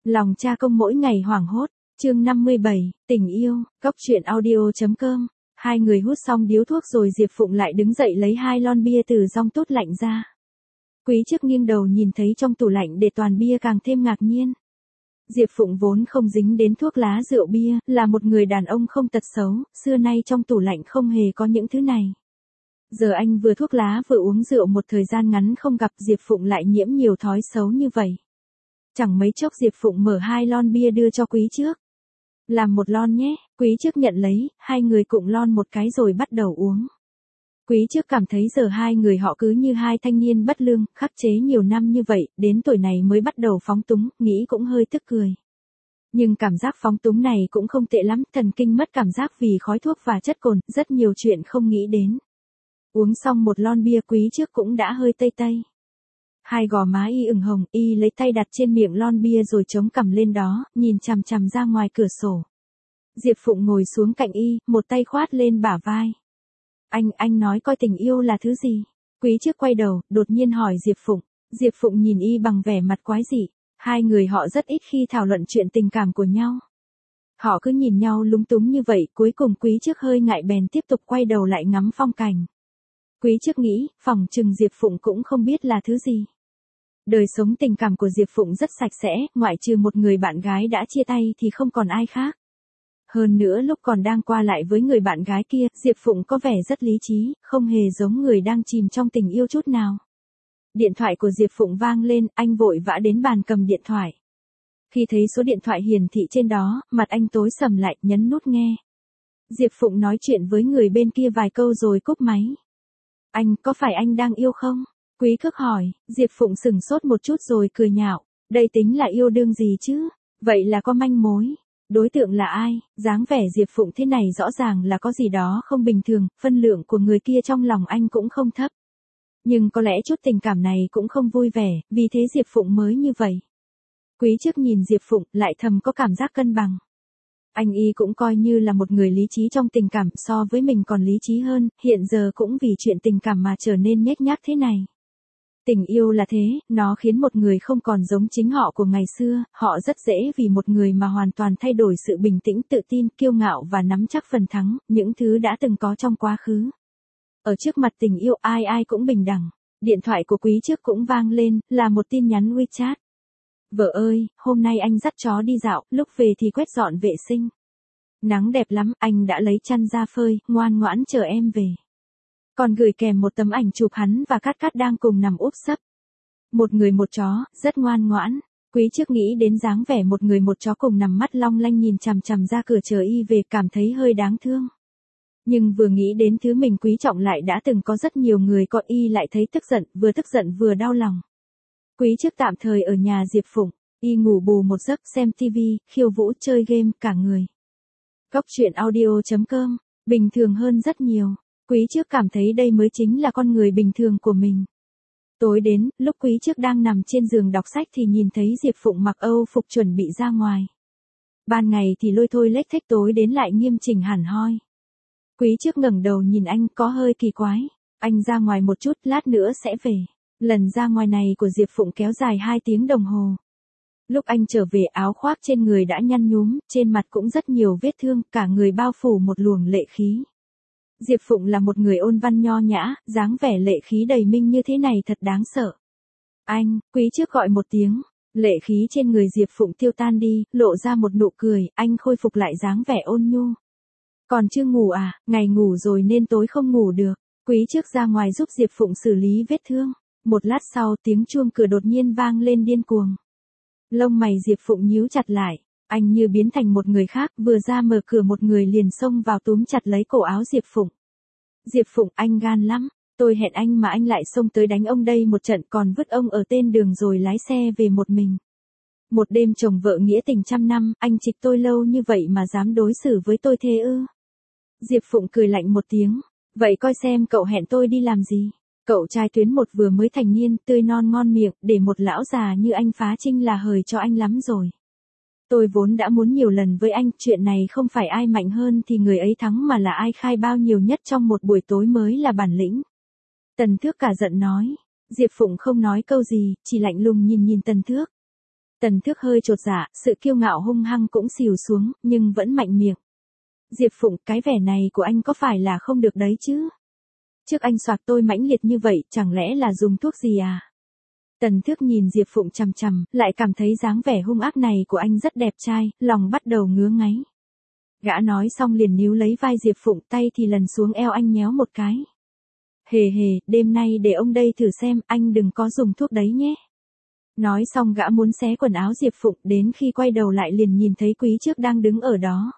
Lòng cha công mỗi ngày hoảng hốt, chương 57, tình yêu, góc truyện audio.com. Hai người hút xong điếu thuốc rồi Diệp Phụng lại đứng dậy lấy 2 lon bia từ trong tốt lạnh ra. Quý Chức nghiêng đầu nhìn thấy trong tủ lạnh để toàn bia càng thêm ngạc nhiên. Diệp Phụng vốn không dính đến thuốc lá rượu bia, là một người đàn ông không tật xấu, xưa nay trong tủ lạnh không hề có những thứ này. Giờ anh vừa thuốc lá vừa uống rượu một thời gian ngắn không gặp Diệp Phụng lại nhiễm nhiều thói xấu như vậy. Chẳng mấy chốc Diệp Phụng mở 2 lon bia đưa cho Quý Chức. Làm 1 lon nhé, Quý Chức nhận lấy, hai người cùng lon một cái rồi bắt đầu uống. Quý Chức cảm thấy giờ hai người họ cứ như hai thanh niên bất lương, khắc chế nhiều năm như vậy, đến tuổi này mới bắt đầu phóng túng, nghĩ cũng hơi tức cười. Nhưng cảm giác phóng túng này cũng không tệ lắm, thần kinh mất cảm giác vì khói thuốc và chất cồn, rất nhiều chuyện không nghĩ đến. Uống xong 1 lon bia Quý Chức cũng đã hơi tây tây. Hai gò má y ửng hồng, y lấy tay đặt trên miệng lon bia rồi chống cằm lên đó, nhìn chằm chằm ra ngoài cửa sổ. Diệp Phụng ngồi xuống cạnh y, một tay khoát lên bả vai. Anh nói coi tình yêu là thứ gì? Quý Chức quay đầu, đột nhiên hỏi Diệp Phụng. Diệp Phụng nhìn y bằng vẻ mặt quái dị. Hai người họ rất ít khi thảo luận chuyện tình cảm của nhau. Họ cứ nhìn nhau lúng túng như vậy, cuối cùng Quý Chức hơi ngại bèn tiếp tục quay đầu lại ngắm phong cảnh. Quý Chức nghĩ, phỏng chừng Diệp Phụng cũng không biết là thứ gì. Đời sống tình cảm của Diệp Phụng rất sạch sẽ, ngoại trừ một người bạn gái đã chia tay thì không còn ai khác. Hơn nữa lúc còn đang qua lại với người bạn gái kia, Diệp Phụng có vẻ rất lý trí, không hề giống người đang chìm trong tình yêu chút nào. Điện thoại của Diệp Phụng vang lên, anh vội vã đến bàn cầm điện thoại. Khi thấy số điện thoại hiển thị trên đó, mặt anh tối sầm lại, nhấn nút nghe. Diệp Phụng nói chuyện với người bên kia vài câu rồi cúp máy. Có phải anh đang yêu không? Quý Chức hỏi. Diệp Phụng sửng sốt một chút rồi cười nhạo. Đây tính là yêu đương gì chứ? Vậy là có manh mối. Đối tượng là ai? Dáng vẻ Diệp Phụng thế này rõ ràng là có gì đó không bình thường, phân lượng của người kia trong lòng anh cũng không thấp. Nhưng có lẽ chút tình cảm này cũng không vui vẻ, vì thế Diệp Phụng mới như vậy. Quý Chức nhìn Diệp Phụng, lại thầm có cảm giác cân bằng. Anh y cũng coi như là một người lý trí trong tình cảm, so với mình còn lý trí hơn, hiện giờ cũng vì chuyện tình cảm mà trở nên nhếch nhác thế này. Tình yêu là thế, nó khiến một người không còn giống chính họ của ngày xưa, họ rất dễ vì một người mà hoàn toàn thay đổi sự bình tĩnh, tự tin, kiêu ngạo và nắm chắc phần thắng, những thứ đã từng có trong quá khứ. Ở trước mặt tình yêu ai ai cũng bình đẳng. Điện thoại của Quý Chức cũng vang lên, là một tin nhắn WeChat. Vợ ơi, hôm nay anh dắt chó đi dạo, lúc về thì quét dọn vệ sinh. Nắng đẹp lắm, anh đã lấy chăn ra phơi, ngoan ngoãn chờ em về. Còn gửi kèm một tấm ảnh chụp hắn và Cát Cát đang cùng nằm úp sấp. Một người một chó, rất ngoan ngoãn. Quý Chức nghĩ đến dáng vẻ một người một chó cùng nằm mắt long lanh nhìn chằm chằm ra cửa chờ y về, cảm thấy hơi đáng thương. Nhưng vừa nghĩ đến thứ mình quý trọng lại đã từng có rất nhiều người có y lại thấy tức giận vừa đau lòng. Quý Chức tạm thời ở nhà Diệp Phụng, y ngủ bù một giấc, xem TV, khiêu vũ, chơi game, cả người. Góc truyện audio.com, bình thường hơn rất nhiều. Quý Chức cảm thấy đây mới chính là con người bình thường của mình. Tối đến, lúc Quý Chức đang nằm trên giường đọc sách thì nhìn thấy Diệp Phụng mặc Âu phục chuẩn bị ra ngoài. Ban ngày thì lôi thôi lếch thếch, tối đến lại nghiêm chỉnh hẳn hoi. Quý Chức ngẩng đầu nhìn anh có hơi kỳ quái. Anh ra ngoài một chút, lát nữa sẽ về. Lần ra ngoài này của Diệp Phụng kéo dài 2 tiếng đồng hồ. Lúc anh trở về áo khoác trên người đã nhăn nhúm, trên mặt cũng rất nhiều vết thương, cả người bao phủ một luồng lệ khí. Diệp Phụng là một người ôn văn nho nhã, dáng vẻ lệ khí đầy minh như thế này thật đáng sợ. Quý Chức gọi một tiếng, lệ khí trên người Diệp Phụng tiêu tan đi, lộ ra một nụ cười, anh khôi phục lại dáng vẻ ôn nhu. Còn chưa ngủ à? Ngày ngủ rồi nên tối không ngủ được. Quý Chức ra ngoài giúp Diệp Phụng xử lý vết thương. Một lát sau tiếng chuông cửa đột nhiên vang lên điên cuồng. Lông mày Diệp Phụng nhíu chặt lại. Anh như biến thành một người khác, vừa ra mở cửa một người liền xông vào túm chặt lấy cổ áo Diệp Phụng. Diệp Phụng, anh gan lắm. Tôi hẹn anh mà anh lại xông tới đánh ông đây một trận, còn vứt ông ở tên đường rồi lái xe về một mình. Một đêm chồng vợ nghĩa tình 100 năm, anh trịch tôi lâu như vậy mà dám đối xử với tôi thế ư? Diệp Phụng cười lạnh một tiếng. Vậy coi xem cậu hẹn tôi đi làm gì? Cậu trai tuyến 1 vừa mới thành niên, tươi non ngon miệng, để một lão già như anh phá trinh là hời cho anh lắm rồi. Tôi vốn đã muốn nhiều lần với anh, chuyện này không phải ai mạnh hơn thì người ấy thắng mà là ai khai bao nhiều nhất trong một buổi tối mới là bản lĩnh. Tần Thước cả giận nói. Diệp Phụng không nói câu gì, chỉ lạnh lùng nhìn Tần Thước. Tần Thước hơi chột dạ, sự kiêu ngạo hung hăng cũng xìu xuống, nhưng vẫn mạnh miệng. Diệp Phụng, cái vẻ này của anh có phải là không được đấy chứ? Trước anh soạt tôi mãnh liệt như vậy, chẳng lẽ là dùng thuốc gì à? Tần Thước nhìn Diệp Phụng chằm chằm, lại cảm thấy dáng vẻ hung ác này của anh rất đẹp trai, lòng bắt đầu ngứa ngáy. Gã nói xong liền níu lấy vai Diệp Phụng, tay thì lần xuống eo anh nhéo một cái. Hề hề, đêm nay để ông đây thử xem, anh đừng có dùng thuốc đấy nhé. Nói xong gã muốn xé quần áo Diệp Phụng, đến khi quay đầu lại liền nhìn thấy Quý Trước đang đứng ở đó.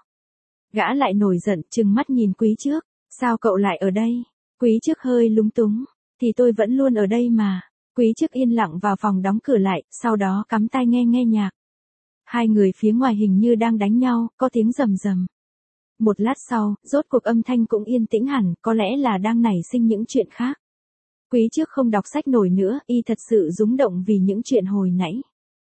Gã lại nổi giận, trừng mắt nhìn Quý Trước, sao cậu lại ở đây? Quý Trước hơi lúng túng, thì tôi vẫn luôn ở đây mà. Quý Trước yên lặng vào phòng đóng cửa lại, sau đó cắm tai nghe nhạc. Hai người phía ngoài hình như đang đánh nhau, có tiếng rầm rầm. Một lát sau, rốt cuộc âm thanh cũng yên tĩnh hẳn, có lẽ là đang nảy sinh những chuyện khác. Quý Trước không đọc sách nổi nữa, y thật sự rúng động vì những chuyện hồi nãy.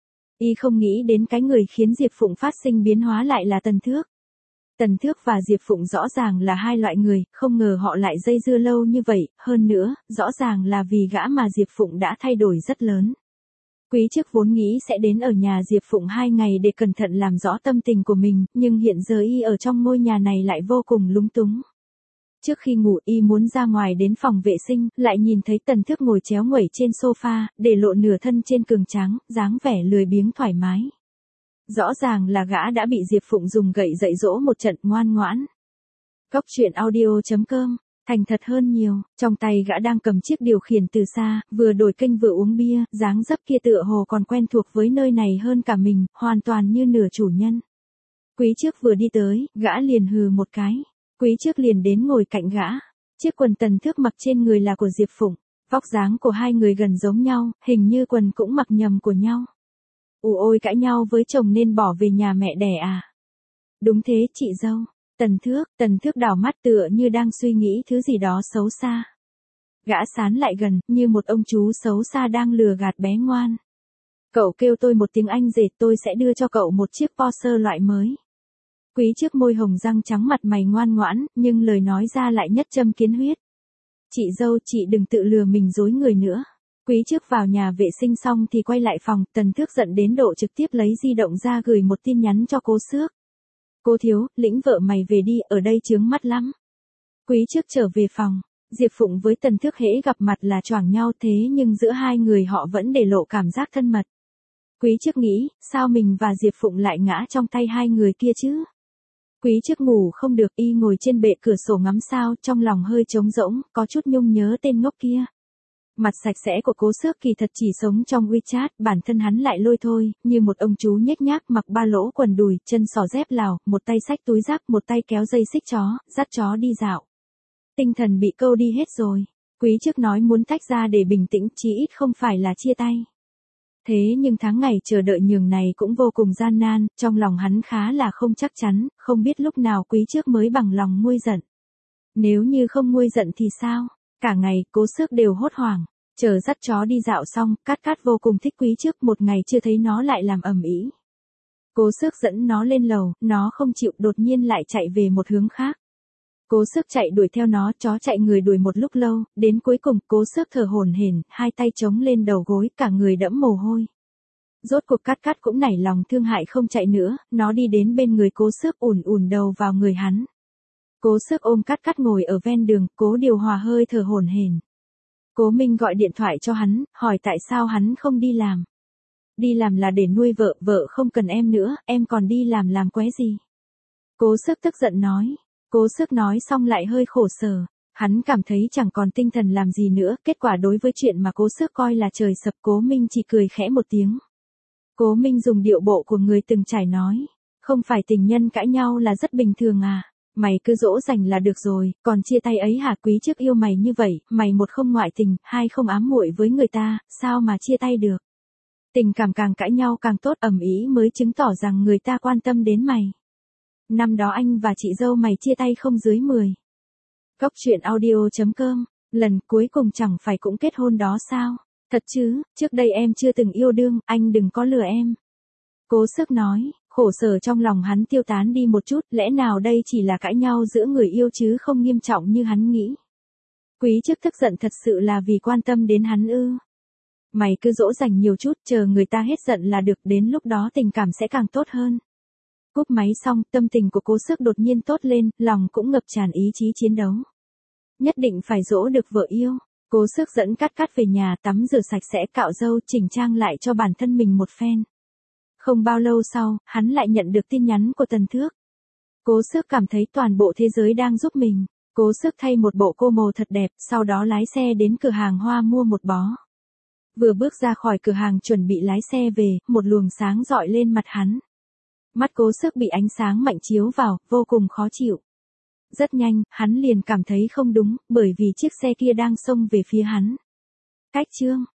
Y không nghĩ đến cái người khiến Diệp Phụng phát sinh biến hóa lại là Tần Thước. Tần Thước và Diệp Phụng rõ ràng là hai loại người, không ngờ họ lại dây dưa lâu như vậy, hơn nữa, rõ ràng là vì gã mà Diệp Phụng đã thay đổi rất lớn. Quý Trước vốn nghĩ sẽ đến ở nhà Diệp Phụng 2 ngày để cẩn thận làm rõ tâm tình của mình, nhưng hiện giờ y ở trong ngôi nhà này lại vô cùng lúng túng. Trước khi ngủ y muốn ra ngoài đến phòng vệ sinh, lại nhìn thấy Tần Thước ngồi chéo nguẩy trên sofa, để lộ nửa thân trên cường tráng, dáng vẻ lười biếng thoải mái. Rõ ràng là gã đã bị Diệp Phụng dùng gậy dạy dỗ một trận ngoan ngoãn. Cốc truyện audio.com, thành thật hơn nhiều, trong tay gã đang cầm chiếc điều khiển từ xa, vừa đổi kênh vừa uống bia, dáng dấp kia tựa hồ còn quen thuộc với nơi này hơn cả mình, hoàn toàn như nửa chủ nhân. Quý Trước vừa đi tới, gã liền hừ một cái. Quý Trước liền đến ngồi cạnh gã. Chiếc quần Tần Thước mặc trên người là của Diệp Phụng, vóc dáng của hai người gần giống nhau, hình như quần cũng mặc nhầm của nhau. Ôi cãi nhau với chồng nên bỏ về nhà mẹ đẻ à? Đúng thế chị dâu. Tần Thước đảo mắt tựa như đang suy nghĩ thứ gì đó xấu xa. Gã sán lại gần, như một ông chú xấu xa đang lừa gạt bé ngoan. Cậu kêu tôi một tiếng anh rể, tôi sẽ đưa cho cậu một chiếc Porsche loại mới. Quý Trước môi hồng răng trắng, mặt mày ngoan ngoãn, nhưng lời nói ra lại nhất châm kiến huyết. Chị dâu, chị đừng tự lừa mình dối người nữa. Quý Trước vào nhà vệ sinh xong thì quay lại phòng, Tần Thước giận đến độ trực tiếp lấy di động ra gửi một tin nhắn cho Cố Xước. Cô thiếu, lĩnh vợ mày về đi, ở đây chướng mắt lắm. Quý Trước trở về phòng, Diệp Phụng với Tần Thước hễ gặp mặt là choảng nhau, thế nhưng giữa hai người họ vẫn để lộ cảm giác thân mật. Quý Trước nghĩ, sao mình và Diệp Phụng lại ngã trong tay hai người kia chứ? Quý Trước ngủ không được, y ngồi trên bệ cửa sổ ngắm sao, trong lòng hơi trống rỗng, có chút nhung nhớ tên ngốc kia. Mặt sạch sẽ của Cố Xước kỳ thật chỉ sống trong WeChat, bản thân hắn lại lôi thôi, như một ông chú nhếch nhác mặc ba lỗ quần đùi, chân sò dép Lào, một tay xách túi giáp, một tay kéo dây xích chó, dắt chó đi dạo. Tinh thần bị câu đi hết rồi. Quý Trước nói muốn tách ra để bình tĩnh, chí ít không phải là chia tay. Thế nhưng tháng ngày chờ đợi nhường này cũng vô cùng gian nan, trong lòng hắn khá là không chắc chắn, không biết lúc nào Quý Trước mới bằng lòng nguôi giận. Nếu như không nguôi giận thì sao? Cả ngày, Cố Xước đều hốt hoảng. Chờ dắt chó đi dạo xong, Cát vô cùng thích Quý Trước, một ngày chưa thấy nó lại làm ầm ĩ. Cố Xước dẫn nó lên lầu, nó không chịu, đột nhiên lại chạy về một hướng khác. Cố Xước chạy đuổi theo nó, chó chạy người đuổi một lúc lâu, đến cuối cùng, Cố Xước thở hổn hển, hai tay chống lên đầu gối, cả người đẫm mồ hôi. Rốt cuộc Cát cũng nảy lòng thương hại không chạy nữa, nó đi đến bên người Cố Xước ủn đầu vào người hắn. Cố Xước ôm Cát ngồi ở ven đường, Cố điều hòa hơi thở hổn hển. Cố Minh gọi điện thoại cho hắn, hỏi tại sao hắn không đi làm. Đi làm là để nuôi vợ, vợ không cần em nữa, em còn đi làm qué gì. Cố Xước tức giận nói. Cố Xước nói xong lại hơi khổ sở. Hắn cảm thấy chẳng còn tinh thần làm gì nữa, kết quả đối với chuyện mà Cố Xước coi là trời sập, Cố Minh chỉ cười khẽ một tiếng. Cố Minh dùng điệu bộ của người từng trải nói. Không phải tình nhân cãi nhau là rất bình thường à. Mày cứ dỗ dành là được rồi, còn chia tay ấy hả? Quý Trước yêu mày như vậy, mày một không ngoại tình, hai không ám muội với người ta, sao mà chia tay được? Tình cảm càng cãi nhau càng tốt, ầm ĩ mới chứng tỏ rằng người ta quan tâm đến mày. Năm đó anh và chị dâu mày chia tay không dưới 10. Cốc truyện audio.com, lần cuối cùng chẳng phải cũng kết hôn đó sao? Thật chứ, trước đây em chưa từng yêu đương, anh đừng có lừa em. Cố Xước nói, khổ sở trong lòng hắn tiêu tán đi một chút, lẽ nào đây chỉ là cãi nhau giữa người yêu chứ không nghiêm trọng như hắn nghĩ. Quý Trước tức giận thật sự là vì quan tâm đến hắn ư? Mày cứ dỗ dành nhiều chút, chờ người ta hết giận là được, đến lúc đó tình cảm sẽ càng tốt hơn. Cúp máy xong, tâm tình của Cố Xước đột nhiên tốt lên, lòng cũng ngập tràn ý chí chiến đấu. Nhất định phải dỗ được vợ yêu. Cố Xước dẫn Cát Cát về nhà tắm rửa sạch sẽ, cạo râu, chỉnh trang lại cho bản thân mình một phen. Không bao lâu sau, hắn lại nhận được tin nhắn của Tần Thước. Cố Xước cảm thấy toàn bộ thế giới đang giúp mình. Cố Xước thay một bộ cô mồ thật đẹp, sau đó lái xe đến cửa hàng hoa mua một bó. Vừa bước ra khỏi cửa hàng chuẩn bị lái xe về, một luồng sáng rọi lên mặt hắn. Mắt Cố Xước bị ánh sáng mạnh chiếu vào, vô cùng khó chịu. Rất nhanh, hắn liền cảm thấy không đúng, bởi vì chiếc xe kia đang xông về phía hắn. Cách chương